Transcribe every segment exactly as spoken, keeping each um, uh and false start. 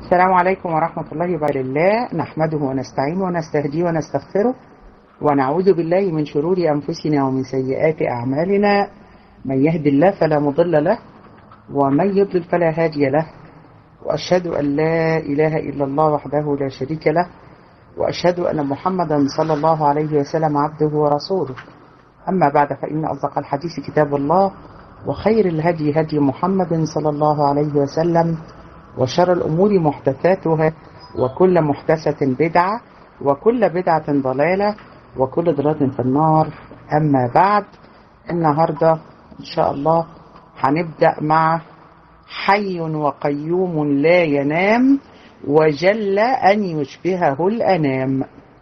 السلام عليكم ورحمة الله وبركاته. نحمده ونستعينه ونستهديه ونستغفره ونعوذ بالله من شرور أنفسنا ومن سيئات أعمالنا. من يهد الله فلا مضل له ومن يضلل فلا هادي له، وأشهد أن لا إله إلا الله وحده لا شريك له، وأشهد أن محمدا صلى الله عليه وسلم عبده ورسوله. أما بعد، فإن أصدق الحديث كتاب الله، وخير الهدي هدي محمد صلى الله عليه وسلم، وشر الأمور محدثاتها، وكل محدثة بدعة، وكل بدعة ضلالة، وكل ضلالة في النار. أما بعد، النهاردة إن شاء الله هنبدأ مع حي وقيوم لا ينام وجل أن يشبهه الأنام.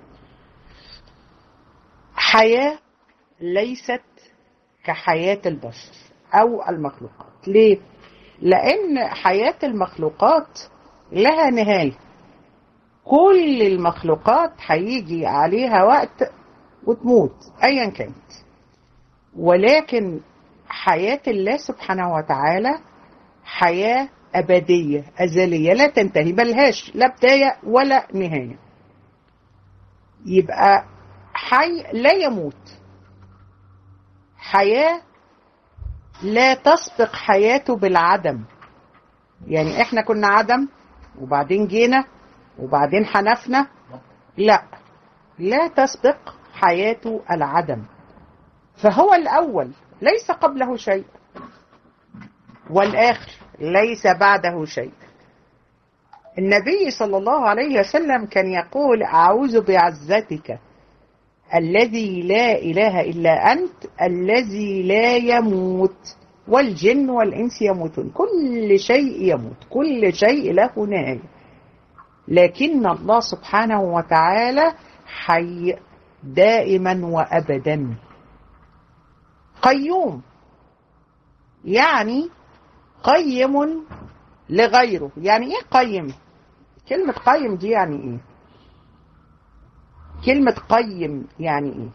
حياة ليست كحياة البشر أو المخلوقات. ليه؟ لأن حياة المخلوقات لها نهاية. كل المخلوقات هيجي عليها وقت وتموت أيا كانت، ولكن حياة الله سبحانه وتعالى حياة أبدية أزلية لا تنتهي، ملهاش لا بداية ولا نهاية. يبقى حي لا يموت، حياة لا تسبق حياته بالعدم. يعني احنا كنا عدم وبعدين جينا وبعدين حنفنا، لا لا تسبق حياته العدم. فهو الأول ليس قبله شيء، والآخر ليس بعده شيء. النبي صلى الله عليه وسلم كان يقول: أعوذ بعزتك الذي لا إله إلا أنت الذي لا يموت، والجن والإنس يموتون. كل شيء يموت، كل شيء له نهاية، لكن الله سبحانه وتعالى حي دائما وأبدا. قيوم يعني قيم لغيره. يعني إيه قيم؟ كلمة قيم دي يعني إيه؟ كلمة قيم يعني إيه؟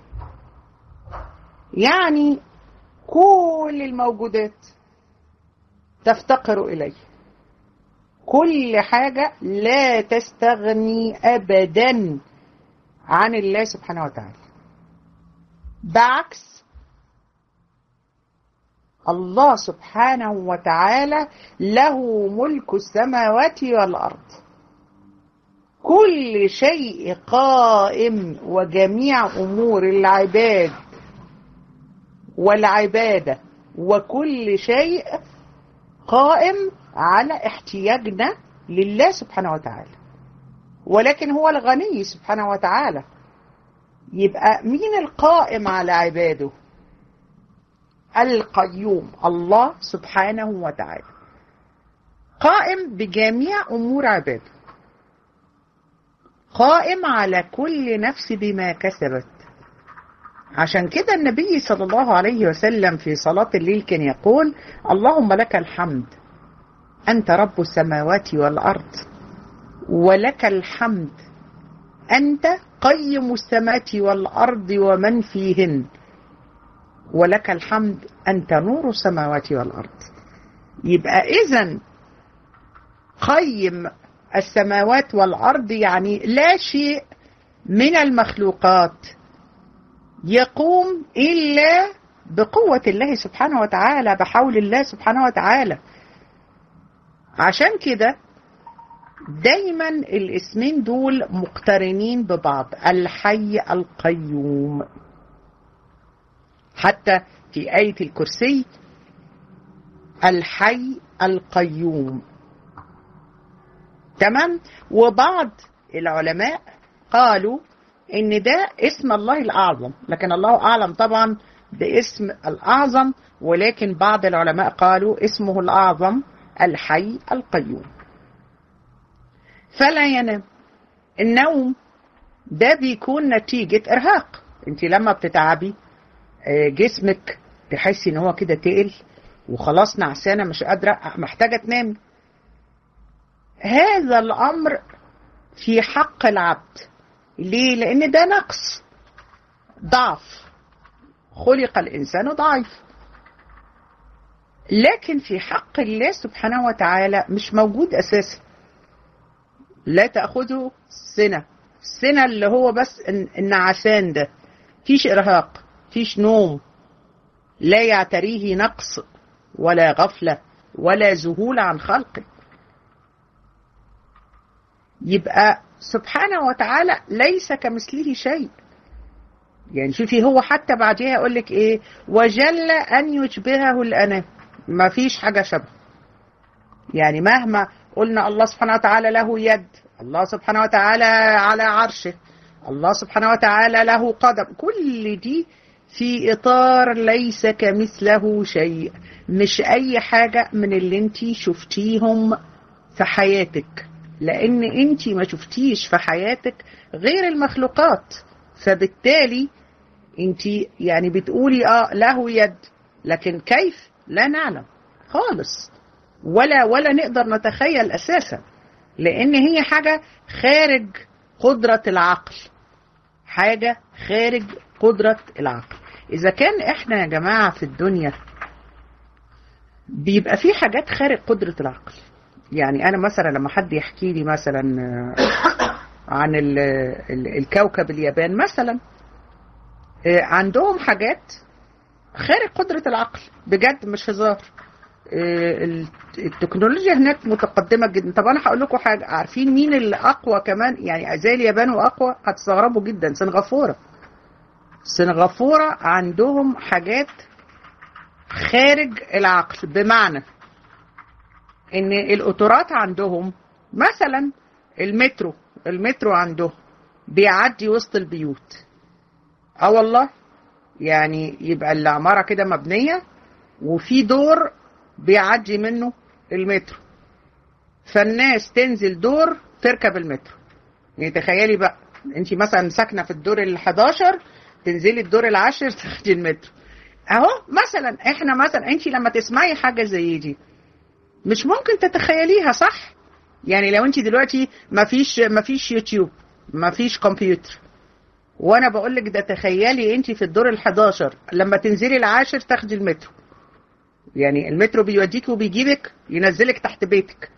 يعني كل الموجودات تفتقر إليه، كل حاجة لا تستغني أبدا عن الله سبحانه وتعالى. بعكس الله سبحانه وتعالى له ملك السماوات والأرض. كل شيء قائم، وجميع أمور العباد والعبادة وكل شيء قائم على احتياجنا لله سبحانه وتعالى، ولكن هو الغني سبحانه وتعالى. يبقى مين القائم على عباده؟ القيوم، الله سبحانه وتعالى قائم بجميع أمور عباده، قائم على كل نفس بما كسبت. عشان كده النبي صلى الله عليه وسلم في صلاة الليل كان يقول: اللهم لك الحمد أنت رب السماوات والأرض، ولك الحمد أنت قيم السماوات والأرض ومن فيهن، ولك الحمد أنت نور السماوات والأرض. يبقى إذن قيم السماوات والأرض يعني لا شيء من المخلوقات يقوم إلا بقوة الله سبحانه وتعالى، بحول الله سبحانه وتعالى. عشان كده دايما الاسمين دول مقترنين ببعض، الحي القيوم. حتى في آية الكرسي الحي القيوم، تمام. وبعض العلماء قالوا ان ده اسم الله الأعظم، لكن الله أعلم طبعا باسم الأعظم، ولكن بعض العلماء قالوا اسمه الأعظم الحي القيوم. فلا ينام. النوم ده بيكون نتيجة إرهاق. انت لما بتتعبي جسمك تحسي ان هو كده تقل وخلاص نعسانة مش قادرة، محتاجة تنام. هذا الأمر في حق العبد. ليه؟ لأن ده نقص، ضعف، خلق الإنسان ضعيف. لكن في حق الله سبحانه وتعالى مش موجود أساسا. لا تأخذه سنة. السنة اللي هو بس النعسان ده، فيش إرهاق، فيش نوم، لا يعتريه نقص ولا غفلة ولا ذهول عن خلقه. يبقى سبحانه وتعالى ليس كمثله شيء. يعني شوفي هو حتى بعدها يقول لك ايه، وجل ان يشبهه الانام، ما فيش حاجه شبه. يعني مهما قلنا الله سبحانه وتعالى له يد، الله سبحانه وتعالى على عرشه، الله سبحانه وتعالى له قدم، كل دي في اطار ليس كمثله شيء. مش اي حاجه من اللي انتي شفتيهم في حياتك، لان انتي ما شفتيش في حياتك غير المخلوقات. فبالتالي انتي يعني بتقولي اه له يد، لكن كيف لا نعلم خالص، ولا ولا نقدر نتخيل اساسا، لان هي حاجة خارج قدرة العقل، حاجة خارج قدرة العقل. اذا كان احنا يا جماعة في الدنيا بيبقى في حاجات خارج قدرة العقل. يعني انا مثلا لما حد يحكي لي مثلا عن ال ال الكوكب اليابان مثلا، عندهم حاجات خارج قدرة العقل بجد، مش هزار. التكنولوجيا هناك متقدمة جدا. طب انا هقول لكم حاجة، عارفين مين اللي اقوى كمان يعني زي اليابان واقوى؟ هتستغربوا جدا، سنغافورة. سنغافورة عندهم حاجات خارج العقل، بمعنى ان القطارات عندهم مثلا المترو المترو عندهم بيعدي وسط البيوت. اه والله، يعني يبقى العمارة كده مبنية وفي دور بيعدي منه المترو، فالناس تنزل دور تركب المترو. يعني تخيلي بقى انت مثلا ساكنة في الدور الحداشر، تنزلي الدور العاشر تاخدي المترو. اهو مثلا احنا مثلا انت لما تسمعي حاجة زي دي مش ممكن تتخيليها، صح؟ يعني لو انت دلوقتي مفيش مفيش يوتيوب، مفيش كمبيوتر، وانا بقول لك ده تخيلي انت في الدور الحداشر لما تنزلي العاشر تاخدي المترو. يعني المترو بيوديك وبيجيبك ينزلك تحت بيتك.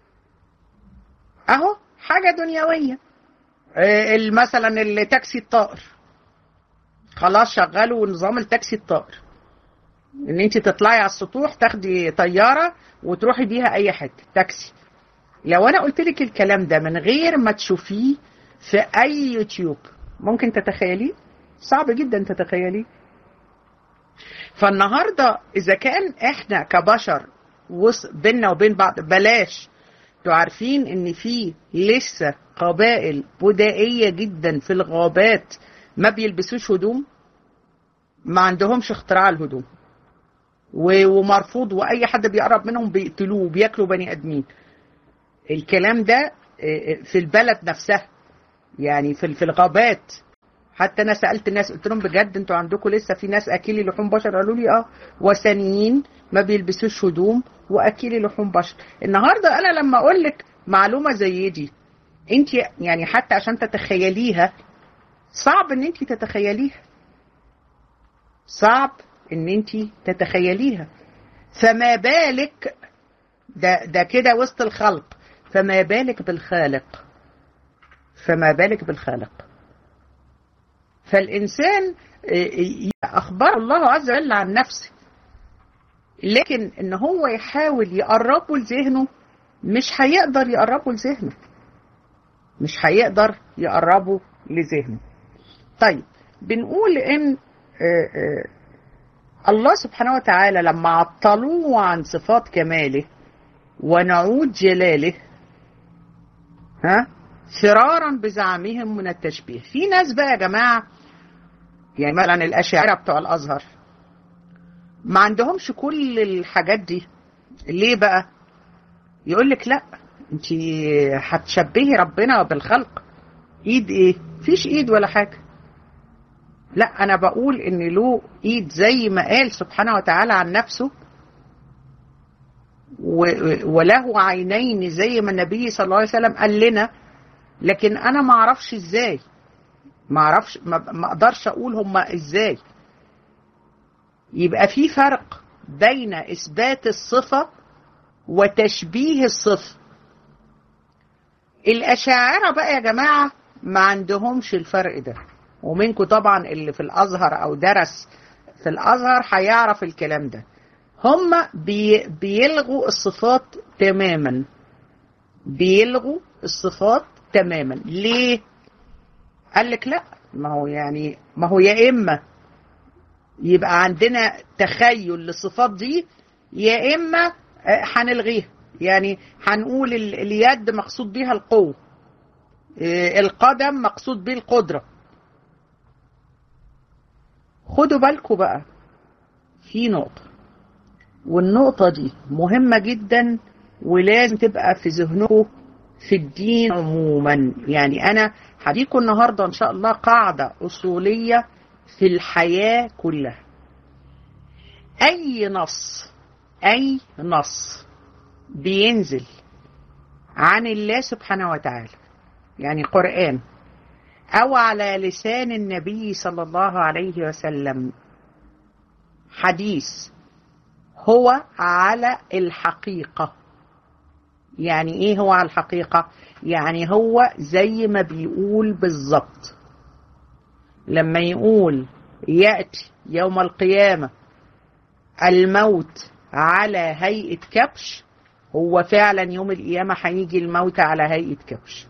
اهو حاجة دنيوية. اه مثلا التاكسي الطائر، خلاص شغلوا نظام التاكسي الطائر، ان انت تطلعي على السطوح تاخدي طيارة وتروحي بيها اي حتة تاكسي. لو انا قلت لك الكلام ده من غير ما تشوفيه في اي يوتيوب، ممكن تتخيليه؟ صعب جدا تتخيليه. فالنهاردة اذا كان احنا كبشر بيننا وبين بعض، بلاش تعرفين ان في لسه قبائل بدائية جدا في الغابات ما بيلبسوش هدوم، ما عندهمش اختراع الهدوم، ومرفوض، واي حد بيقرب منهم بيقتلوه وبياكلوا بني ادمين. الكلام ده في البلد نفسها، يعني في في الغابات. حتى انا سالت الناس قلت لهم بجد انتوا عندكم لسه في ناس اكلي لحوم بشر؟ قالوا لي اه، وثنيين ما بيلبسوش هدوم واكلي لحوم بشر. النهارده انا لما اقول لك معلومه زي دي، انت يعني حتى عشان تتخيليها صعب ان انت تتخيليها، صعب ان انت تتخيليها. فما بالك ده ده كده وسط الخلق، فما بالك بالخالق، فما بالك بالخالق. فالإنسان أخبر الله عز وجل عن نفسه، لكن إن هو يحاول يقربه لذهنه مش هيقدر يقربه لذهنه، مش هيقدر يقربه لذهنه. طيب بنقول إن الله سبحانه وتعالى لما عطلوه عن صفات كماله ونعود جلاله، ها، فرارا بزعمهم من التشبيه. في ناس بقى يا جماعة، يعني مثلا الأشاعرة بتوع الأزهر ما عندهمش كل الحاجات دي. ليه بقى؟ يقول لك لا انت هتشبهي ربنا بالخلق، ايد ايه؟ فيش ايد ولا حاجة. لا، انا بقول ان له ايد زي ما قال سبحانه وتعالى عن نفسه، وله عينين زي ما النبي صلى الله عليه وسلم قال لنا، لكن انا ما اعرفش ازاي، ما اعرفش، ما اقدرش اقول هما ازاي. يبقى في فرق بين اثبات الصفة وتشبيه الصفة. الأشاعرة بقى يا جماعة ما عندهمش الفرق ده، ومنكم طبعا اللي في الأزهر أو درس في الأزهر هيعرف الكلام ده. هم بي بيلغوا الصفات تماما، بيلغوا الصفات تماما. ليه؟ قال لك لا، ما هو يعني ما هو يا إما يبقى عندنا تخيل للصفات دي، يا إما هنلغيها. يعني هنقول اليد مقصود بيها القوة، القدم مقصود بيه القدرة. خدوا بالكم بقى في نقطة، والنقطة دي مهمة جدا ولازم تبقى في ذهنكم في الدين عموما. يعني أنا هديكم النهاردة إن شاء الله قاعدة أصولية في الحياة كلها. أي نص أي نص بينزل عن الله سبحانه وتعالى، يعني قرآن أو على لسان النبي صلى الله عليه وسلم حديث، هو على الحقيقة. يعني إيه هو على الحقيقة؟ يعني هو زي ما بيقول بالظبط. لما يقول يأتي يوم القيامة الموت على هيئة كبش، هو فعلا يوم القيامة هيجي الموت على هيئة كبش.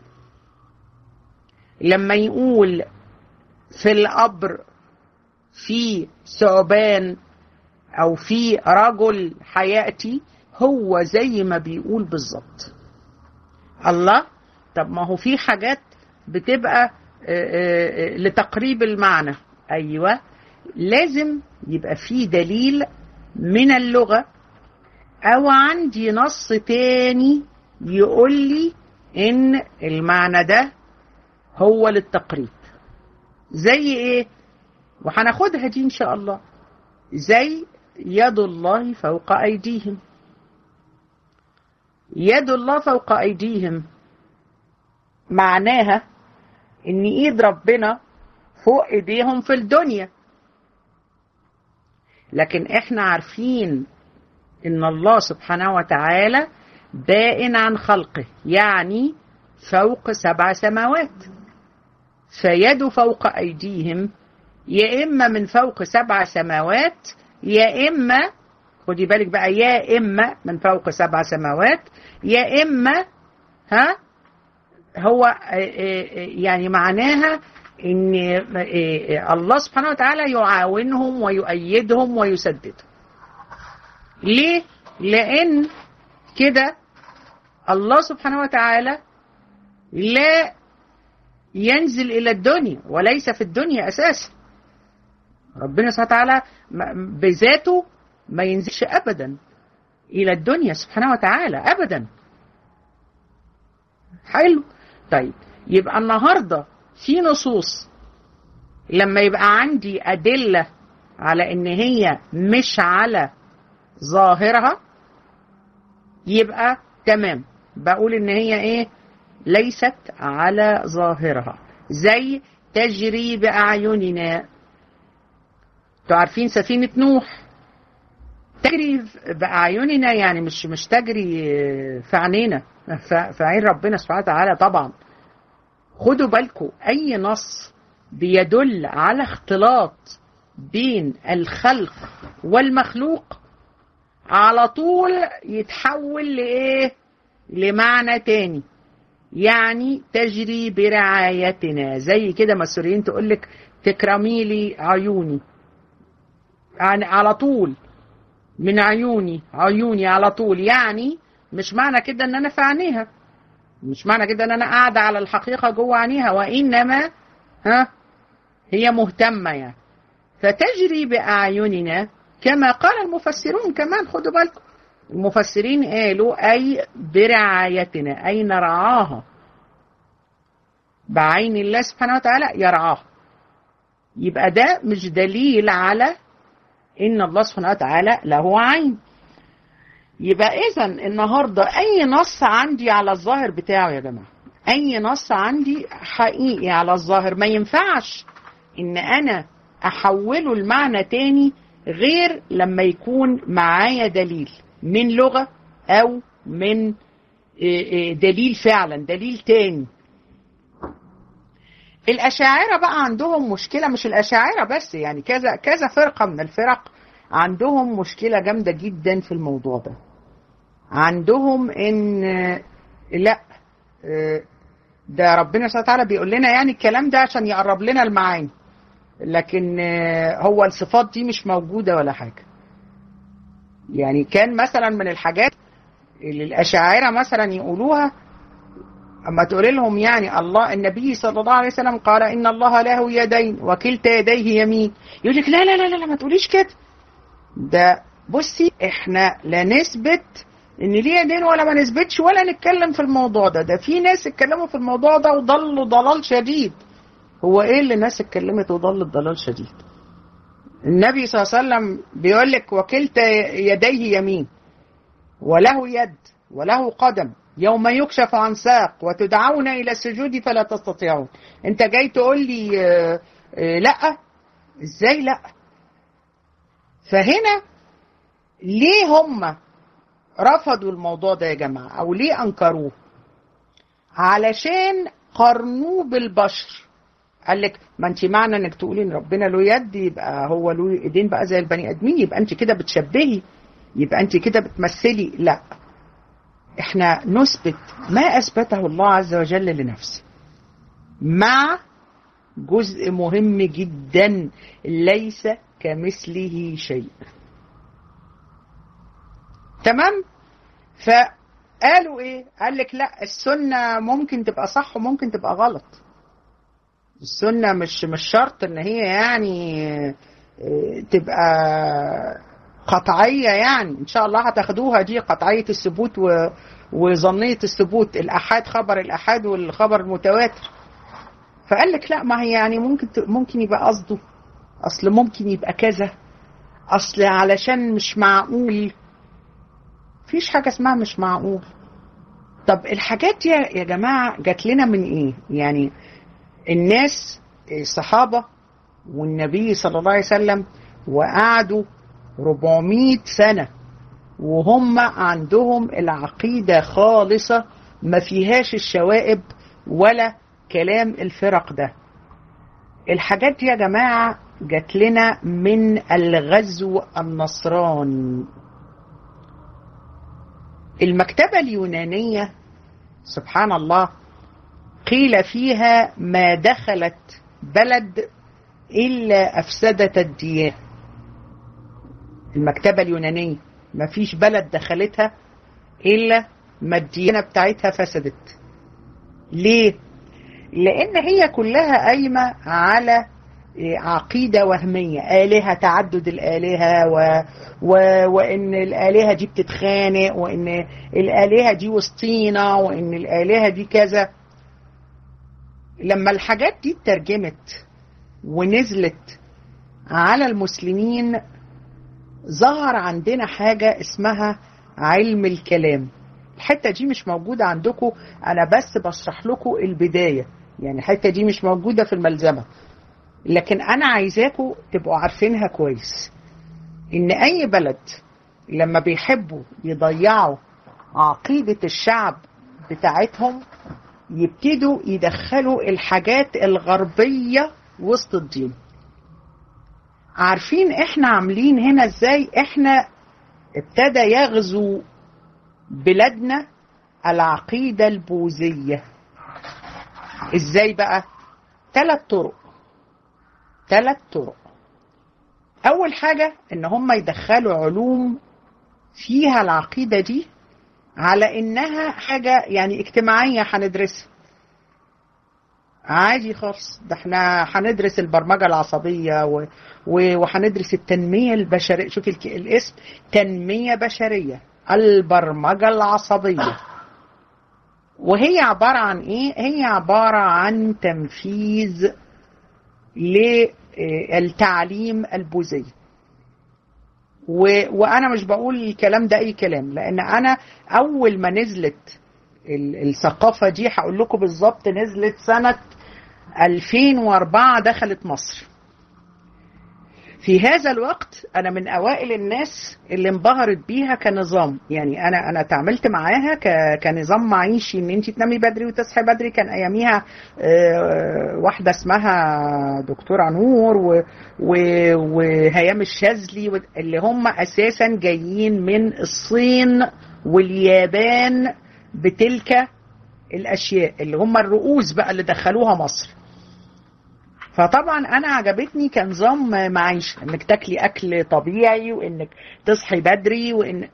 لما يقول في القبر في ثعبان أو في رجل هيأتي، هو زي ما بيقول بالظبط. الله، طب ما هو في حاجات بتبقى لتقريب المعنى. أيوة، لازم يبقى في دليل من اللغة أو عندي نص تاني يقول لي إن المعنى ده هو للتقريب. زي إيه؟ وهناخدها دي إن شاء الله. زي يد الله فوق أيديهم. يد الله فوق أيديهم معناها إن إيد ربنا فوق إيديهم في الدنيا، لكن إحنا عارفين إن الله سبحانه وتعالى بائن عن خلقه، يعني فوق سبع سماوات. فيد فوق أيديهم يا إما من فوق سبع سماوات، يا إما خدي بالك بقى، يا إما من فوق سبع سماوات، يا إما ها هو يعني معناها إن الله سبحانه وتعالى يعاونهم ويؤيدهم ويسددهم. ليه؟ لأن كده الله سبحانه وتعالى لا ينزل إلى الدنيا وليس في الدنيا أساسا. ربنا سبحانه وتعالى بذاته ما ينزلش أبدا إلى الدنيا سبحانه وتعالى أبدا. حلو. طيب، يبقى النهاردة في نصوص لما يبقى عندي أدلة على إن هي مش على ظاهرها، يبقى تمام، بقول إن هي إيه؟ ليست على ظاهرها. زي تجري بأعيننا. تعرفين سفينة نوح تجري بأعيننا، يعني مش مش تجري في عينينا، في عين ربنا سبحانه وتعالى طبعا. خدوا بالكم، أي نص بيدل على اختلاط بين الخلق والمخلوق على طول يتحول لإيه؟ لمعنى تاني. يعني تجري برعايتنا، زي كده ما السوريين تقولك تكرمي لي عيوني، يعني على طول من عيوني، عيوني على طول. يعني مش معنى كده ان انا في عينيها، مش معنى كده ان انا قاعدة على الحقيقة جوه عينيها، وانما ها هي مهتمة يعني. فتجري بأعيننا كما قال المفسرون كمان. خدوا بالكم، المفسرين قالوا أي برعايتنا، أي نرعاها بعين الله سبحانه وتعالى يرعاها. يبقى ده مش دليل على إن الله سبحانه وتعالى له عين. يبقى إذن النهاردة أي نص عندي على الظاهر بتاعه يا جماعة، أي نص عندي حقيقي على الظاهر، ما ينفعش إن أنا أحوله المعنى تاني غير لما يكون معايا دليل من لغة أو من دليل فعلا، دليل تاني. الأشاعرة بقى عندهم مشكلة، مش الأشاعرة بس، يعني كذا كذا فرقة من الفرق عندهم مشكلة جامدة جدا في الموضوع ده. عندهم ان لا، ده ربنا سبحانه وتعالى بيقول لنا يعني الكلام ده عشان يقرب لنا المعاني، لكن هو الصفات دي مش موجودة ولا حاجة. يعني كان مثلا من الحاجات اللي الأشاعرة مثلا يقولوها أما تقول لهم يعني الله، النبي صلى الله عليه وسلم قال إن الله له يدين وكلتا يديه يمين، يقول لك لا لا لا لا ما تقوليش كده، ده بصي احنا لا نثبت ان ليه يدين ولا ما نثبتش ولا نتكلم في الموضوع ده. ده في ناس اتكلموا في الموضوع ده وضلوا ضلال شديد. هو ايه اللي الناس اتكلمت وضلت ضلال شديد؟ النبي صلى الله عليه وسلم بيقول لك وكلتا يديه يمين وله يد وله قدم يوم يكشف عن ساق وتدعون الى السجود فلا تستطيعون. انت جاي تقول لي اه اه لا، ازاي لا؟ فهنا ليه هم رفضوا الموضوع ده يا جماعة او ليه انكروه؟ علشان قارنوه بالبشر. قال لك ما انت معنى انك تقولي ان ربنا له يد يبقى هو له ايدين بقى زي البني ادمين، يبقى انت كده بتشبهي، يبقى انت كده بتمثلي. لا، احنا نثبت ما اثبته الله عز وجل لنفسه، مع جزء مهم جدا، ليس كمثله شيء. تمام؟ فقالوا ايه؟ قال لك لا، السنة ممكن تبقى صح وممكن تبقى غلط. السنة مش مش شرط ان هي يعني تبقى قطعية، يعني ان شاء الله هتاخدوها دي قطعية الثبوت وظنية الثبوت، الأحاد خبر الأحاد والخبر المتواتر. فقال لك لا، ما هي يعني ممكن ممكن يبقى قصده، اصل ممكن يبقى كذا، اصل علشان مش معقول. فيش حاجة اسمها مش معقول. طب الحاجات دي يا جماعة جات لنا من ايه؟ يعني الناس الصحابة والنبي صلى الله عليه وسلم وقعدوا أربعمائة سنة وهم عندهم العقيدة خالصة، ما فيهاش الشوائب ولا كلام الفرق ده. الحاجات دي يا جماعة جات لنا من الغزو النصراني. المكتبة اليونانية سبحان الله قيل فيها ما دخلت بلد إلا أفسدت الديانة. المكتبة اليونانية ما فيش بلد دخلتها إلا ما الديانة بتاعتها فسدت. ليه؟ لأن هي كلها قايمة على عقيدة وهمية، آلهة، تعدد الآلهة، و... و... وإن الآلهة دي بتتخانق، وإن الآلهة دي وسطينا، وإن الآلهة دي كذا. لما الحاجات دي اترجمت ونزلت على المسلمين ظهر عندنا حاجة اسمها علم الكلام. الحتة دي مش موجودة عندكم، أنا بس بشرح لكم البداية، يعني الحتة دي مش موجودة في الملزمة، لكن أنا عايزاكم تبقوا عارفينها كويس. إن أي بلد لما بيحبوا يضيعوا عقيدة الشعب بتاعتهم يبتدوا يدخلوا الحاجات الغربية وسط الدين. عارفين احنا عاملين هنا ازاي؟ احنا ابتدى يغزو بلادنا العقيدة البوذية. ازاي بقى؟ ثلاث طرق ثلاث طرق اول حاجة ان هم يدخلوا علوم فيها العقيدة دي على انها حاجة يعني اجتماعية هندرسها عادي خالص. ده احنا هندرس البرمجة العصبية و... و... وهندرس التنمية البشرية. شوف الك... الاسم تنمية بشرية، البرمجة العصبية. وهي عبارة عن ايه؟ هي عبارة عن تنفيذ للتعليم البوذي. و... وانا مش بقول الكلام ده اي كلام، لان انا اول ما نزلت الثقافة دي هقول لكم بالظبط نزلت سنة ألفين وأربعة، دخلت مصر. في هذا الوقت أنا من أوائل الناس اللي انبهرت بيها كنظام. يعني أنا أنا تعاملت معاها كنظام معيشي، إن أنت تنامي بدري وتصحي بدري. كان أياميها واحدة اسمها دكتورة نور وهيام الشاذلي، اللي هم أساسا جايين من الصين واليابان بتلك الأشياء، اللي هم الرؤوس بقى اللي دخلوها مصر. فطبعا انا عجبتني كنظام معيشه، انك تاكلي اكل طبيعي وانك تصحي بدري. وان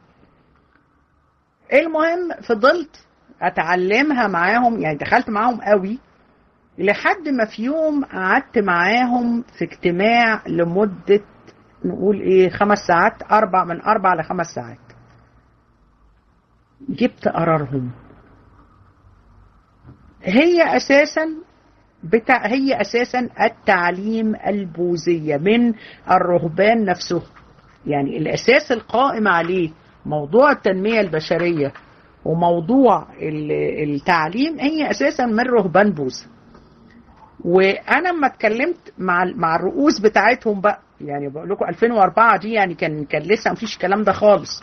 المهم فضلت اتعلمها معاهم، يعني دخلت معاهم قوي، لحد ما في يوم قعدت معاهم في اجتماع لمده نقول ايه خمس ساعات، اربع من اربع لخمس ساعات. جبت قرارهم. هي اساسا بتاع هي أساسا التعليم البوذية من الرهبان نفسه. يعني الأساس القائم عليه موضوع التنمية البشرية وموضوع التعليم هي أساسا من رهبان بوذا. وأنا لما اتكلمت مع مع الرؤوس بتاعتهم بقى، يعني بقول لكم ألفين وأربعة دي يعني كان كان لسه مفيش الكلام ده خالص.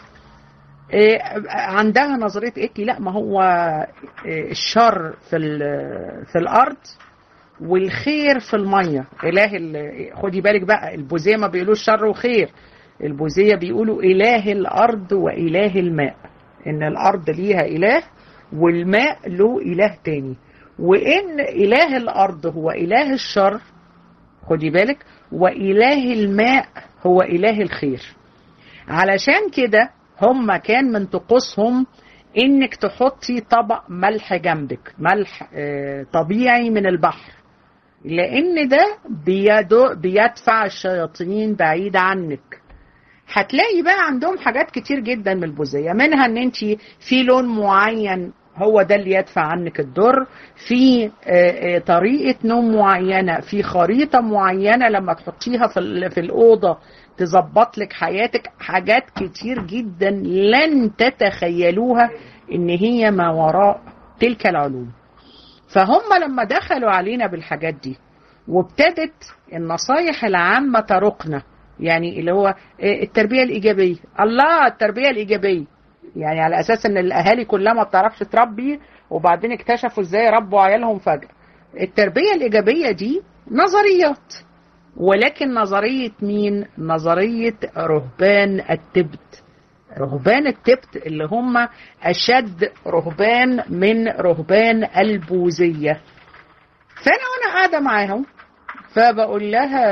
عندها نظرية إيه؟ لا، ما هو الشر في في الأرض والخير في المية. إله خدي بالك بقى، البوذية ما بيقولوا شر وخير، البوذية بيقولوا إله الأرض وإله الماء، إن الأرض ليها إله والماء له إله تاني، وإن إله الأرض هو إله الشر خدي بالك، وإله الماء هو إله الخير. علشان كده هم كان من طقوسهم إنك تحطي طبق ملح جنبك، ملح طبيعي من البحر، لأن ده بيدفع الشياطين بعيد عنك. هتلاقي بقى عندهم حاجات كتير جدا من البوذية، منها ان انت في لون معين هو ده اللي يدفع عنك الضر، في طريقة نوم معينة، في خريطة معينة لما تحطيها في في الأوضة تظبط لك حياتك. حاجات كتير جدا لن تتخيلوها ان هي ما وراء تلك العلوم. فهم لما دخلوا علينا بالحاجات دي وابتدت النصايح العامة ترقنا، يعني اللي هو التربية الإيجابية، الله التربية الإيجابية، يعني على أساس أن الأهالي كلها ما بتعرفش تربي، وبعدين اكتشفوا إزاي ربوا عيالهم فجأة. التربية الإيجابية دي نظريات، ولكن نظرية مين؟ نظرية رهبان التبت. رهبان التبت اللي هم أشد رهبان من رهبان البوذية. فأنا وأنا قاعدة معاهم فبقول لها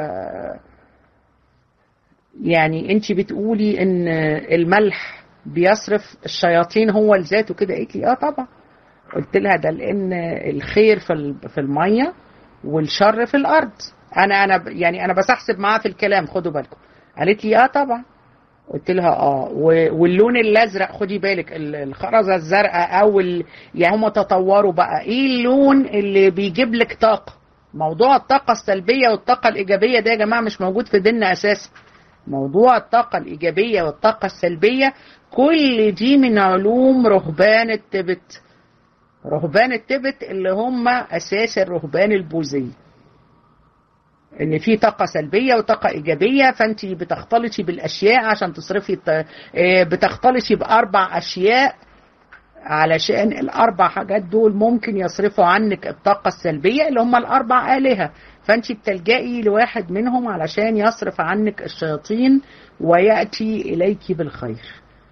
يعني أنت بتقولي إن الملح بيصرف الشياطين هو لذاته كده؟ قالت لي آه طبعا. قلت لها ده لأن الخير في في المية والشر في الأرض. أنا أنا يعني أنا بسحسب معاها في الكلام، خدوا بالكم. قالت لي آه طبعا. قلت لها اه واللون الازرق خدي بالك، الخرزه الزرقاء او ال... يعني هم تطوروا بقى ايه اللون اللي بيجيب لك طاقه. موضوع الطاقه السلبيه والطاقه الايجابيه ده يا جماعه مش موجود في ديننا اساسا. موضوع الطاقه الايجابيه والطاقه السلبيه كل دي من علوم رهبان التبت. رهبان التبت اللي هم اساس الرهبان البوذيه، ان في طاقه سلبيه وطاقه ايجابيه، فانت بتختلطي بالاشياء عشان تصرفي، بتختلطي باربع اشياء علشان الاربع حاجات دول ممكن يصرفوا عنك الطاقه السلبيه اللي هم الاربع الهه، فانت بتلجئي لواحد منهم علشان يصرف عنك الشياطين وياتي اليك بالخير.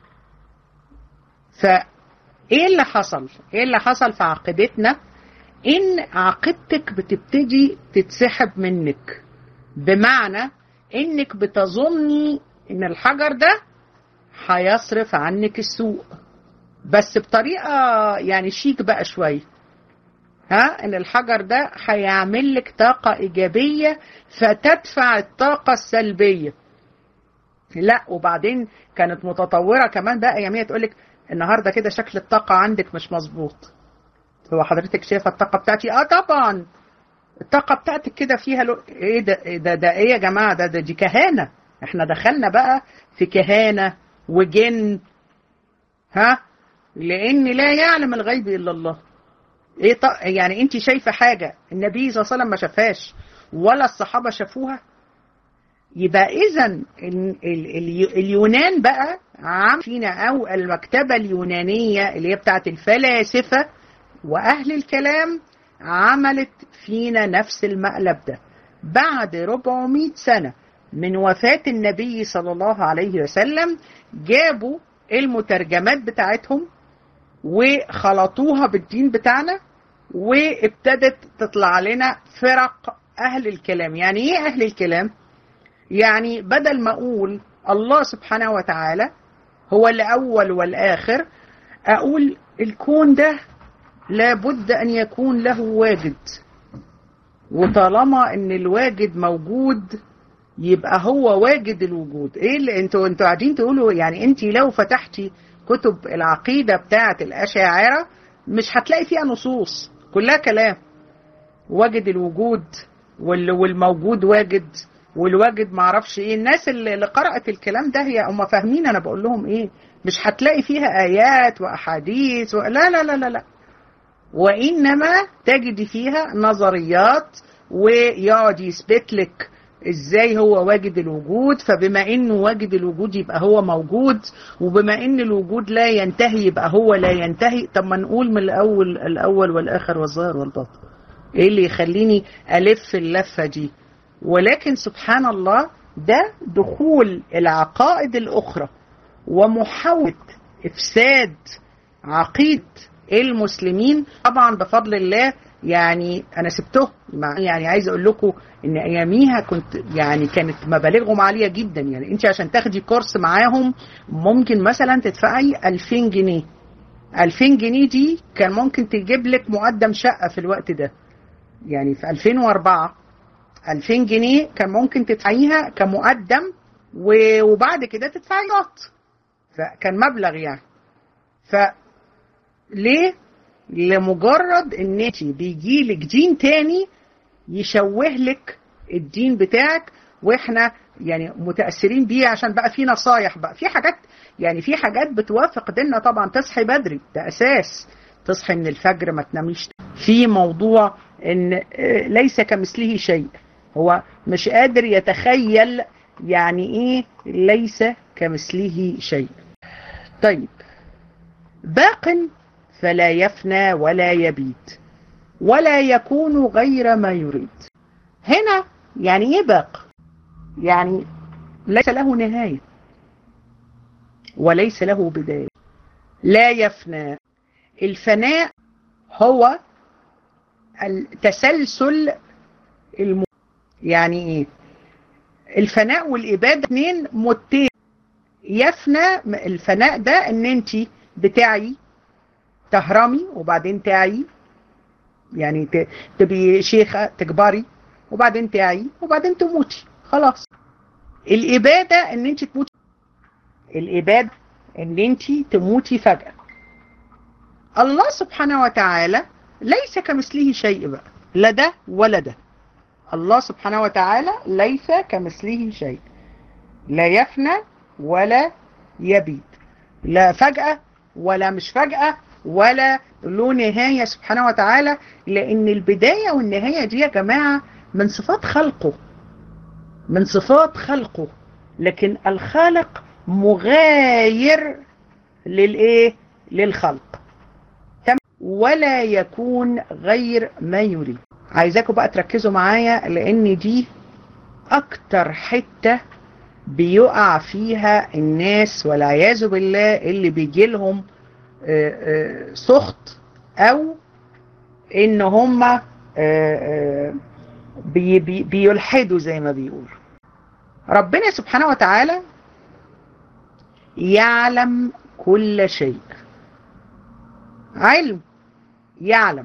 فايه اللي حصل؟ ايه اللي حصل في عقيدتنا؟ إن عقيدتك بتبتدي تتسحب منك، بمعنى إنك بتظني إن الحجر ده هيصرف عنك السوء، بس بطريقة يعني شيك بقى شوية. ها إن الحجر ده هيعمل لك طاقة إيجابية فتدفع الطاقة السلبية. لا، وبعدين كانت متطورة كمان بقى أيامية تقولك النهاردة كده شكل الطاقة عندك مش مظبوط. هو حضرتك شايفه الطاقه بتاعتي؟ اه طبعا الطاقه بتاعتك كده فيها لو... ايه ده إيه ده ده ايه يا جماعه؟ ده, ده دي كهانه. احنا دخلنا بقى في كهانه وجن. ها لان لا يعلم الغيب الا الله. ايه ط... يعني انت شايفه حاجه النبي صلى الله عليه وسلم ما شافهاش ولا الصحابه شافوها؟ يبقى إذن اليونان بقى عم فينا، أو المكتبة اليونانية اللي هي بتاعت الفلاسفة وأهل الكلام عملت فينا نفس المقلب ده. بعد أربعمائة سنة من وفاة النبي صلى الله عليه وسلم جابوا المترجمات بتاعتهم وخلطوها بالدين بتاعنا، وابتدت تطلع لنا فرق أهل الكلام. يعني إيه أهل الكلام؟ يعني بدل ما أقول الله سبحانه وتعالى هو الأول والآخر، أقول الكون ده لابد أن يكون له واجد، وطالما أن الواجد موجود يبقى هو واجد الوجود. إيه اللي انتوا انتوا قاعدين تقولوا؟ يعني انت لو فتحتي كتب العقيدة بتاعة الأشاعرة مش هتلاقي فيها نصوص، كلها كلام. واجد الوجود والموجود واجد والواجد معرفش ايه. الناس اللي قرأت الكلام ده هي هم فاهمين انا بقول لهم ايه. مش هتلاقي فيها آيات وأحاديث و... لا لا لا لا لا وإنما تجد فيها نظريات، ويقعد يثبت لك ازاي هو واجد الوجود، فبما انه واجد الوجود يبقى هو موجود، وبما ان الوجود لا ينتهي يبقى هو لا ينتهي. طب ما نقول من الاول الاول والاخر والظاهر والباطن. ايه اللي يخليني الف اللفه دي؟ ولكن سبحان الله ده دخول العقائد الاخرى ومحاوله افساد عقيده المسلمين. طبعا بفضل الله يعني انا سبته، يعني عايز اقول لكم ان اياميها كنت يعني كانت مبالغهم عاليه جدا. يعني انت عشان تاخدي كورس معاهم ممكن مثلا تدفعي ألفين جنيه. ألفين جنيه دي كان ممكن تجيب لك مقدم شقه في الوقت ده. يعني في ألفين وأربعة ألفين جنيه كان ممكن تدفعيها كمقدم، وبعد كده تدفعي نقط، فكان مبلغ يعني. ف ليه؟ لمجرد ان انت بيجيلك دين تاني يشوه لك الدين بتاعك، واحنا يعني متأثرين بيه عشان بقى في نصايح، بقى في حاجات، يعني في حاجات بتوافق ديننا. طبعا تصحي بدري ده اساس، تصحي من الفجر ما تناميش. في موضوع ان ليس كمثله شيء، هو مش قادر يتخيل يعني ايه ليس كمثله شيء. طيب، باق فلا يفنى ولا يبيد ولا يكون غير ما يريد. هنا يعني ايه باق؟ يعني ليس له نهاية وليس له بداية. لا يفنى، الفناء هو التسلسل الم... يعني ايه؟ الفناء والإبادة اتنين متين. يفنى الفناء ده ان انت بتاعي تهرمي وبعدين تعي، يعني تبقي شيخة تكبري وبعدين تعي وبعدين تموتي خلاص. الإبادة ان انت تموتي، الإبادة ان انت تموتي فجأة. الله سبحانه وتعالى ليس كمثله شيء بقى، لا ده ولا ده. الله سبحانه وتعالى ليس كمثله شيء، لا يفنى ولا يبيد، لا فجأة ولا مش فجأة ولا له نهاية سبحانه وتعالى. لأن البداية والنهاية دي يا جماعة من صفات خلقه، من صفات خلقه. لكن الخالق مغاير للإيه؟ للخلق. ولا يكون غير ما يريد. عايزاكم بقى تركزوا معايا، لأن دي أكتر حتة بيقع فيها الناس والعياذ بالله، اللي بيجي لهم سخط او ان هم بي بي بيلحدوا زي ما بيقول. ربنا سبحانه وتعالى يعلم كل شيء، علم يعلم.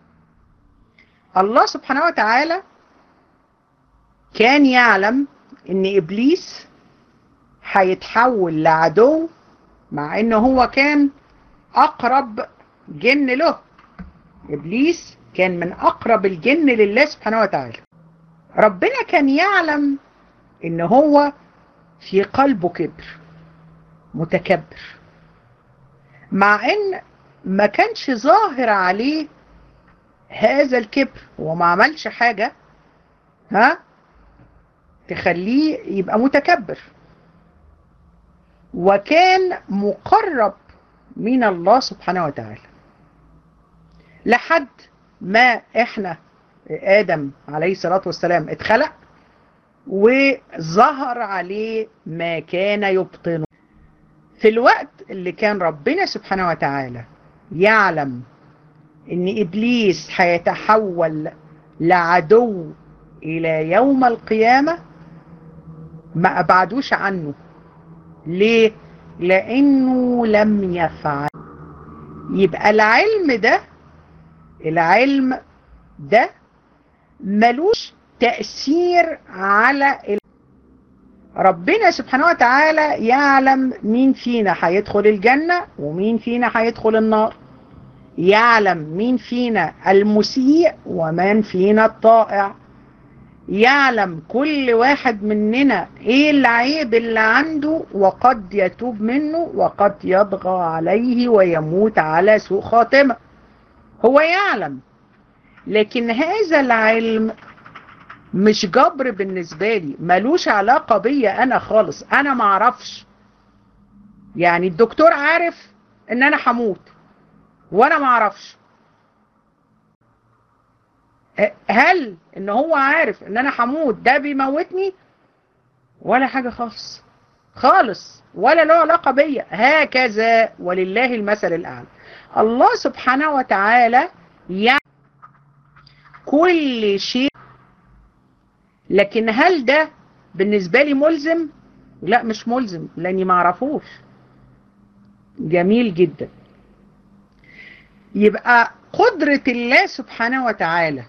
الله سبحانه وتعالى كان يعلم ان ابليس هيتحول لعدو، مع انه هو كان اقرب جن له. ابليس كان من اقرب الجن لله سبحانه وتعالى. ربنا كان يعلم ان هو في قلبه كبر، متكبر، مع ان ما كانش ظاهر عليه هذا الكبر وما عملش حاجة. ها تخليه يبقى متكبر، وكان مقرب من الله سبحانه وتعالى لحد ما احنا آدم عليه الصلاة والسلام اتخلق وظهر عليه ما كان يبطنه. في الوقت اللي كان ربنا سبحانه وتعالى يعلم ان إبليس هيتحول لعدو إلى يوم القيامة، ما أبعدوش عنه. ليه؟ لأنه لم يفعل. يبقى العلم ده العلم ده ملوش تأثير على ال... ربنا سبحانه وتعالى يعلم مين فينا هيدخل الجنة ومين فينا هيدخل النار، يعلم مين فينا المسيء ومن فينا الطائع، يعلم كل واحد مننا ايه العيب اللي عنده وقد يتوب منه وقد يطغى عليه ويموت على سوء خاتمة. هو يعلم، لكن هذا العلم مش جبر بالنسبة لي، ملوش علاقة بيا انا خالص. انا معرفش، يعني الدكتور عارف ان انا هموت وانا معرفش. هل ان هو عارف ان انا هموت ده بيموتني؟ ولا حاجة خالص خالص، ولا له علاقة بيا. هكذا ولله المثل الأعلى. الله سبحانه وتعالى يعلم كل شيء، لكن هل ده بالنسبة لي ملزم؟ لا، مش ملزم، لاني ما اعرفوش. جميل جدا. يبقى قدرة الله سبحانه وتعالى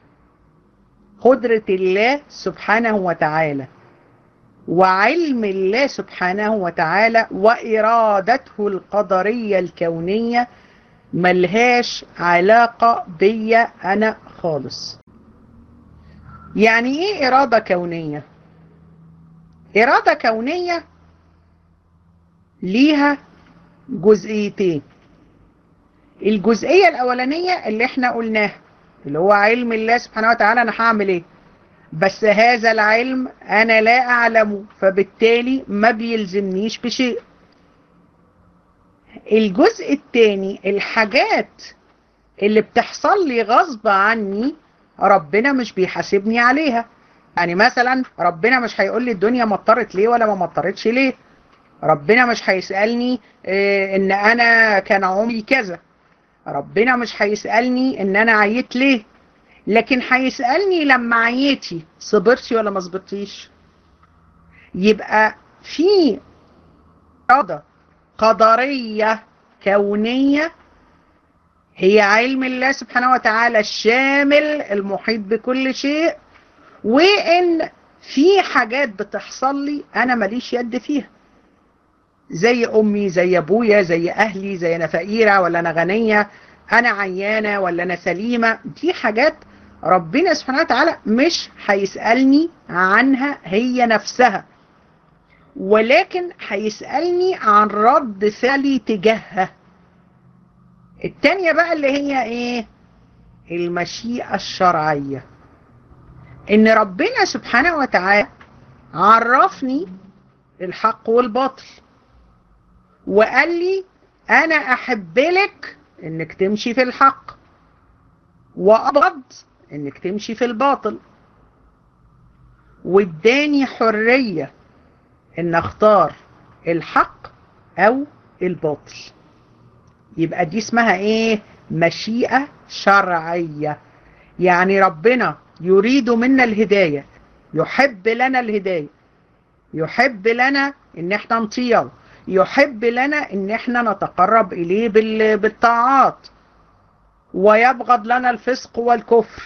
قدرة الله سبحانه وتعالى وعلم الله سبحانه وتعالى وإرادته القدرية الكونية ملهاش علاقة بيا أنا خالص. يعني إيه إرادة كونية؟ إرادة كونية ليها جزئيتين. الجزئية الأولانية اللي احنا قلناها، اللي هو علم الله سبحانه وتعالى أنا هعمل إيه، بس هذا العلم أنا لا أعلمه، فبالتالي ما بيلزمنيش بشيء. الجزء الثاني الحاجات اللي بتحصل لي غصب عني ربنا مش بيحاسبني عليها. يعني مثلا ربنا مش هيقول لي الدنيا مطرت ليه ولا ما مطرتش ليه. ربنا مش هيسألني إيه ان انا كان عمري كذا. ربنا مش هيسألني ان انا عييت ليه، لكن هيسألني لما عييتي صبرتي ولا ما صبرتيش. يبقى في إرادة قدرية كونية هي علم الله سبحانه وتعالى الشامل المحيط بكل شيء، وإن في حاجات بتحصل لي أنا ماليش يد فيها، زي أمي، زي أبويا، زي أهلي، زي أنا فقيرة ولا أنا غنية، أنا عيانة ولا أنا سليمة. دي حاجات ربنا سبحانه وتعالى مش هيسألني عنها هي نفسها، ولكن هيسألني عن رد فعلي تجاهها. التانية بقى اللي هي ايه؟ المشيئة الشرعية. ان ربنا سبحانه وتعالى عرفني الحق والباطل وقال لي انا احب لك انك تمشي في الحق وابغض انك تمشي في الباطل، واداني حرية ان اختار الحق او الباطل. يبقى دي اسمها ايه؟ مشيئة شرعية. يعني ربنا يريد منا الهداية، يحب لنا الهداية، يحب لنا ان احنا نطيعه، يحب لنا ان احنا نتقرب اليه بالطاعات، ويبغض لنا الفسق والكفر.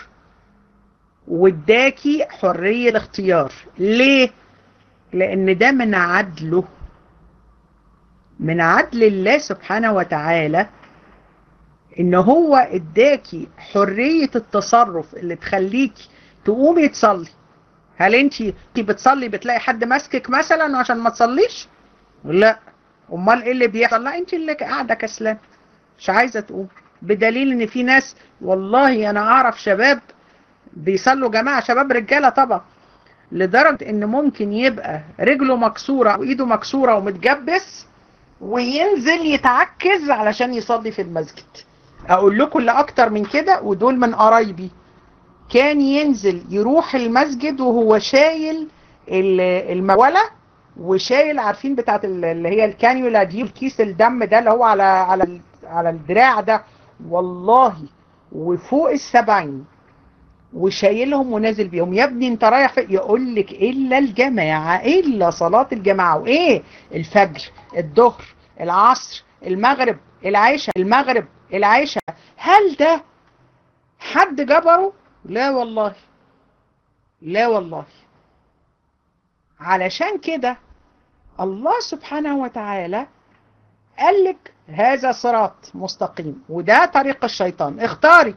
واداكي حرية الاختيار. ليه؟ لان ده من عدله، من عدل الله سبحانه وتعالى، ان هو اداكي حرية التصرف اللي تخليكي تقومي تصلي. هل انت بتصلي بتلاقي حد ماسكك مثلا عشان ما تصليش؟ لا. امال ايه اللي بيحصل؟ لا، انت اللي قاعده كسلان مش عايزه تقوم. بدليل ان في ناس، والله انا اعرف شباب بيصلوا جماعه، شباب رجاله طبعا، لدرجة ان ممكن يبقى رجله مكسورة وايده مكسورة ومتجبس وينزل يتعكز علشان يصلي في المسجد. اقول لكم اللي اكتر من كده، ودول من قرايبي، كان ينزل يروح المسجد وهو شايل المولة وشايل، عارفين بتاعت اللي هي الكانيولا دي، الكيس الدم ده اللي هو على على على الدراع ده، والله وفوق السبعين، وشايلهم ونازل بيهم. يا ابني انت رايح فين؟ يقول لك الا الجماعه، الا صلاه الجماعه. وايه؟ الفجر، الظهر، العصر، المغرب، العشاء، المغرب، العشاء. هل ده حد جبره؟ لا والله، لا والله. علشان كده الله سبحانه وتعالى قال لك هذا صراط مستقيم وده طريق الشيطان، اختاري.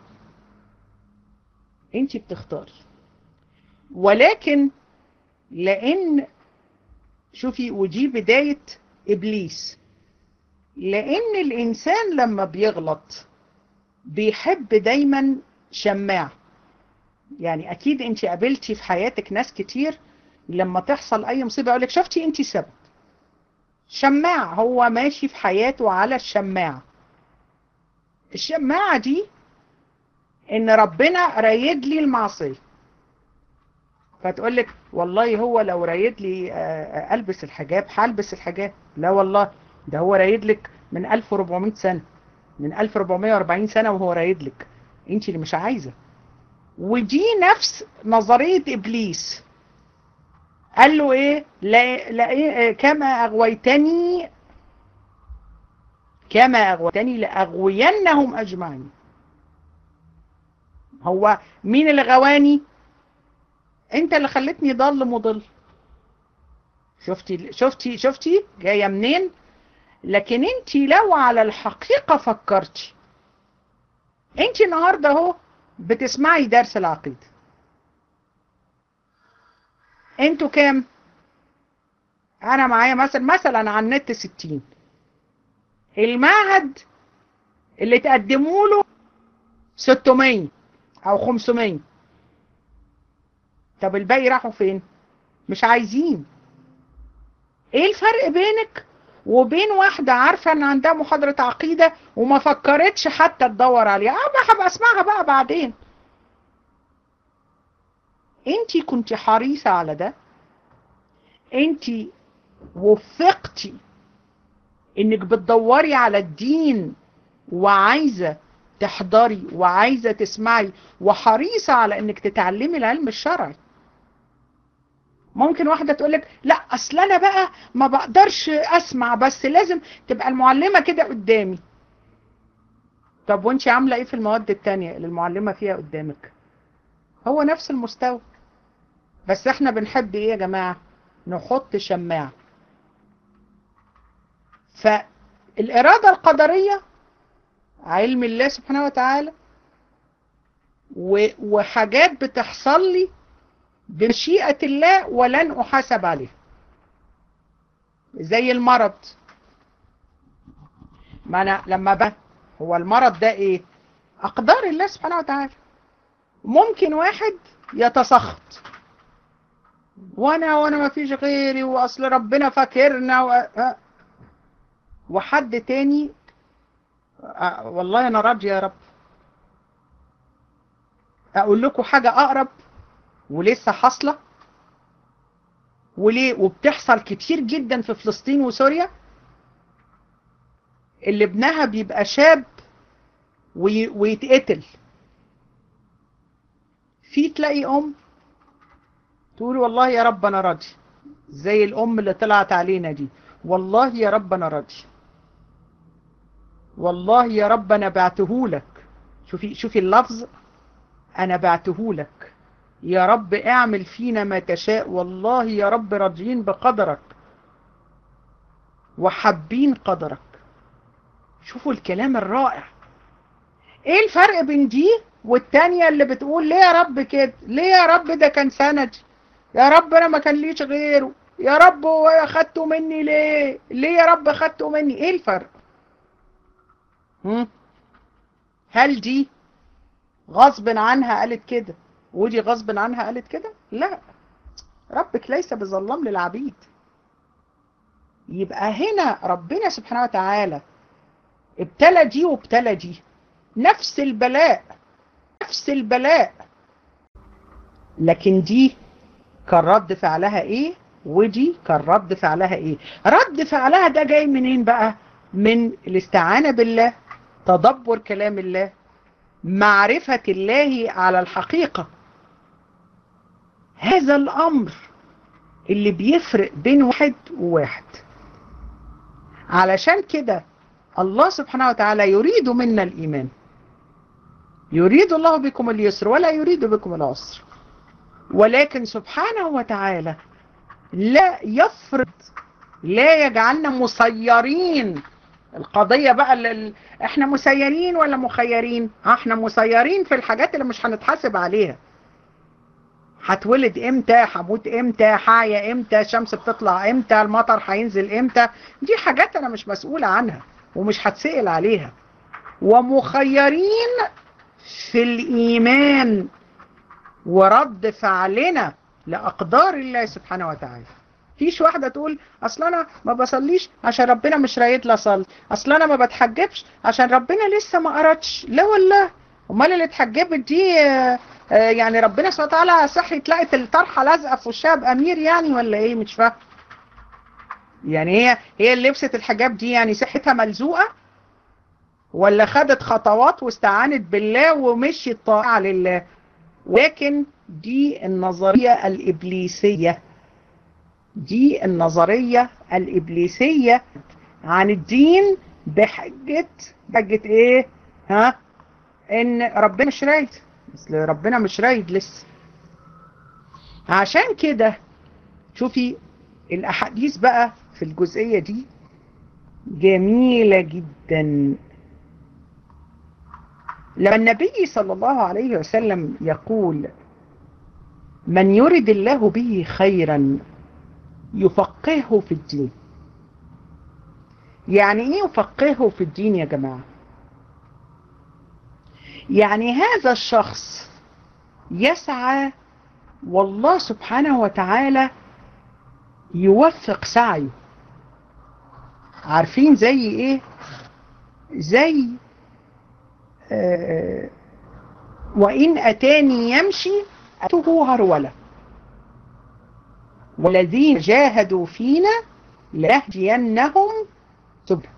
انت بتختاري. ولكن لان شوفي، ودي بداية ابليس، لان الانسان لما بيغلط بيحب دايما شماع. يعني اكيد انت قابلتي في حياتك ناس كتير لما تحصل اي مصيبة يقولك شفتي انت سبب. شماع، هو ماشي في حياته على الشماعة. الشماعة دي ان ربنا رايد لي المعصية، فتقولك والله هو لو رايد لي البس الحجاب هلبس الحجاب. لا والله، ده هو رايد لك من ألف وأربعمائة سنة، من ألف وأربعمائة وأربعين سنة وهو رايد لك، انت اللي مش عايزة. ودي نفس نظرية ابليس. قال له ايه؟ لا لا إيه كما اغويتني، كما اغويتني لاغوينهم اجمعين. هو مين اللي غواني؟ انت اللي خلتني ضل مضل. شفتي شفتي شفتي جايه منين؟ لكن انت لو على الحقيقه فكرتي، انت النهارده اهو بتسمعي درس العقيده. انتوا كام؟ انا معايا مثلا مثلا على النت ستين. المعهد اللي تقدموا له ستمائة او خمسمائة. طب الباقي راحوا فين؟ مش عايزين. ايه الفرق بينك وبين واحدة عارفة ان عندها محاضرة عقيدة وما فكرتش حتى تدور عليها؟ اه هبقى اسمعها بقى بعدين. انتي كنتي حريصة على ده، انتي وفقتي انك بتدوري على الدين وعايزة تحضري وعايزة تسمعي وحريصة على انك تتعلمي العلم الشرعي. ممكن واحدة تقولك لا اصل انا بقى ما بقدرش اسمع، بس لازم تبقى المعلمة كده قدامي. طب وانتي عاملة ايه في المواد التانية اللي المعلمة فيها قدامك؟ هو نفس المستوى، بس احنا بنحب ايه يا جماعة؟ نحط شماعة. فالإرادة القدرية علم الله سبحانه وتعالى، وحاجات بتحصل لي بمشيئة الله ولن أحاسب عليها، زي المرض. ما أنا لما بقى هو المرض ده إيه؟ أقدار الله سبحانه وتعالى. ممكن واحد يتسخط، وأنا وأنا ما فيش غيري، وأصل ربنا فاكرنا و... وحد تاني أه والله أنا راضي يا رب. أقول لكم حاجة أقرب ولسه حاصلة وليه وبتحصل كتير جدا في فلسطين وسوريا، اللي ابنها بيبقى شاب وي... ويتقتل. في تلاقي ام تقول والله يا رب انا راضي، زي الام اللي طلعت علينا دي، والله يا رب انا راضي، والله يا رب انا بعتهولك. شوفي شوفي اللفظ، انا بعتهولك يا رب، اعمل فينا ما تشاء، والله يا رب راضيين بقدرك وحابين قدرك. شوفوا الكلام الرائع. ايه الفرق بين دي والتانية اللي بتقول ليه يا رب كده؟ ليه يا رب ده كان سندي، يا رب انا ما كان ليش غيره، يا رب هو اخدته مني ليه؟ ليه يا رب اخدته مني؟ ايه الفرق؟ هم؟ هل دي غصب عنها قالت كده ودي غصب عنها قالت كده؟ لا. ربك ليس بظلام للعبيد. يبقى هنا ربنا سبحانه وتعالى ابتلى دي وابتلى دي، نفس البلاء نفس البلاء، لكن دي كان رد فعلها ايه ودي كان رد فعلها ايه. رد فعلها ده جاي منين بقى؟ من الاستعانة بالله، تدبر كلام الله، معرفة الله على الحقيقة. هذا الأمر اللي بيفرق بين واحد وواحد. علشان كده الله سبحانه وتعالى يريد منا الإيمان، يريد الله بكم اليسر ولا يريد بكم العسر، ولكن سبحانه وتعالى لا يفرض، لا يجعلنا مسيرين. القضية بقى اللي احنا مسيرين ولا مخيرين؟ احنا مسيرين في الحاجات اللي مش هنتحاسب عليها. هتولد امتى، هموت امتى، حايا امتى، الشمس بتطلع امتى، المطر هينزل امتى، دي حاجات انا مش مسؤولة عنها ومش هتسأل عليها. ومخيرين في الإيمان ورد فعلنا لأقدار الله سبحانه وتعالى. فيش واحدة تقول أصل أنا ما بصليش عشان ربنا مش رايد لي أصلي، أصل أنا ما بتحجبش عشان ربنا لسه ما قرتش. لا والله، أمال اللي اتحجبت دي آه آه يعني ربنا سبحانه وتعالى صحي تلاقي الطرحة لازقة في وشها بأمير يعني ولا إيه؟ مش فاهم. يعني هي هي اللي لبست الحجاب دي يعني صحتها ملزوقة، ولا خدت خطوات واستعانت بالله ومشيت طاعة لله؟ ولكن دي النظرية الإبليسية، دي النظرية الإبليسية عن الدين بحجة بحجة إيه؟ ها؟ إن ربنا مش رايد، بس ربنا مش رايد لسه. عشان كده شوفي الأحاديث بقى في الجزئية دي جميلة جدا. لما النبي صلى الله عليه وسلم يقول من يرد الله به خيرا يفقهه في الدين. يعني ايه يفقهه في الدين يا جماعة؟ يعني هذا الشخص يسعى والله سبحانه وتعالى يوفق سعيه. عارفين زي ايه؟ زي آه وإن أتاني يمشي أتوه هرولة والذين جاهدوا فينا لنهدينهم سبل.